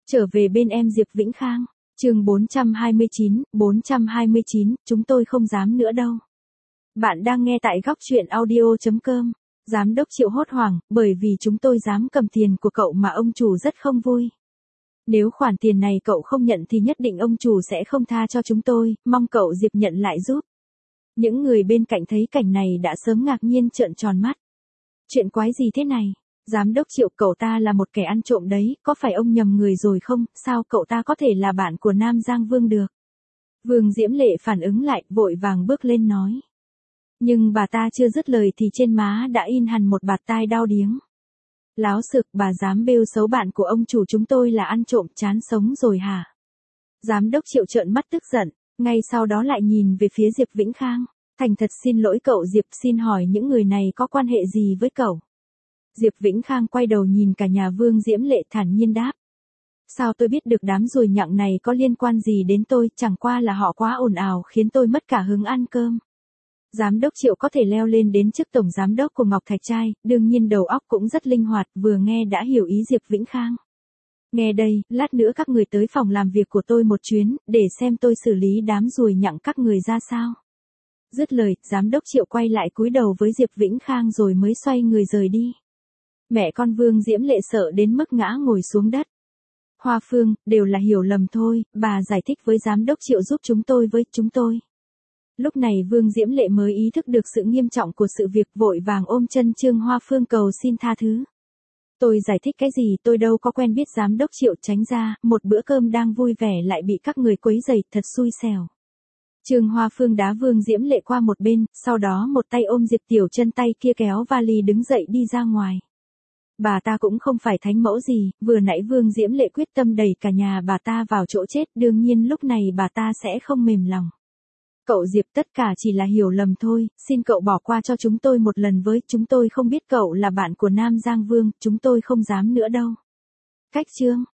Trở về bên em Diệp Vĩnh Khang, chương 429, chúng tôi không dám nữa đâu. Bạn đang nghe tại góc truyện audio.com. Giám đốc Triệu hốt hoảng, bởi vì chúng tôi dám cầm tiền của cậu mà ông chủ rất không vui. Nếu khoản tiền này cậu không nhận thì nhất định ông chủ sẽ không tha cho chúng tôi, mong cậu Diệp nhận lại giúp. Những người bên cạnh thấy cảnh này đã sớm ngạc nhiên trợn tròn mắt. Chuyện quái gì thế này? Giám đốc Triệu, cậu ta là một kẻ ăn trộm đấy, có phải ông nhầm người rồi không, sao cậu ta có thể là bạn của Nam Giang Vương được? Vương Diễm Lệ phản ứng lại, vội vàng bước lên nói. Nhưng bà ta chưa dứt lời thì trên má đã in hẳn một bạt tai đau điếng. Láo xực, bà dám bêu xấu bạn của ông chủ chúng tôi là ăn trộm, chán sống rồi hả? Giám đốc Triệu trợn mắt tức giận, ngay sau đó lại nhìn về phía Diệp Vĩnh Khang. Thành thật xin lỗi cậu Diệp, xin hỏi những người này có quan hệ gì với cậu? Diệp Vĩnh Khang quay đầu nhìn cả nhà Vương Diễm Lệ thản nhiên đáp. Sao tôi biết được đám ruồi nhặng này có liên quan gì đến tôi, chẳng qua là họ quá ồn ào khiến tôi mất cả hứng ăn cơm. Giám đốc Triệu có thể leo lên đến chức tổng giám đốc của Ngọc Thạch Trai, đương nhiên đầu óc cũng rất linh hoạt, vừa nghe đã hiểu ý Diệp Vĩnh Khang. Nghe đây, lát nữa các người tới phòng làm việc của tôi một chuyến, để xem tôi xử lý đám ruồi nhặng các người ra sao. Dứt lời, giám đốc Triệu quay lại cúi đầu với Diệp Vĩnh Khang rồi mới xoay người rời đi. Mẹ con Vương Diễm Lệ sợ đến mức ngã ngồi xuống đất. Hoa Phương, đều là hiểu lầm thôi, bà giải thích với giám đốc Triệu giúp chúng tôi với chúng tôi. Lúc này Vương Diễm Lệ mới ý thức được sự nghiêm trọng của sự việc, vội vàng ôm chân Trương Hoa Phương cầu xin tha thứ. Tôi giải thích cái gì, tôi đâu có quen biết giám đốc Triệu, tránh ra, một bữa cơm đang vui vẻ lại bị các người quấy rầy, thật xui xẻo. Trương Hoa Phương đá Vương Diễm Lệ qua một bên, sau đó một tay ôm Diệp Tiểu Chân, tay kia kéo vali đứng dậy đi ra ngoài. Bà ta cũng không phải thánh mẫu gì, vừa nãy Vương Diễm Lệ quyết tâm đẩy cả nhà bà ta vào chỗ chết, đương nhiên lúc này bà ta sẽ không mềm lòng. Cậu Diệp, tất cả chỉ là hiểu lầm thôi, xin cậu bỏ qua cho chúng tôi một lần với, chúng tôi không biết cậu là bạn của Nam Giang Vương, chúng tôi không dám nữa đâu. Cách chương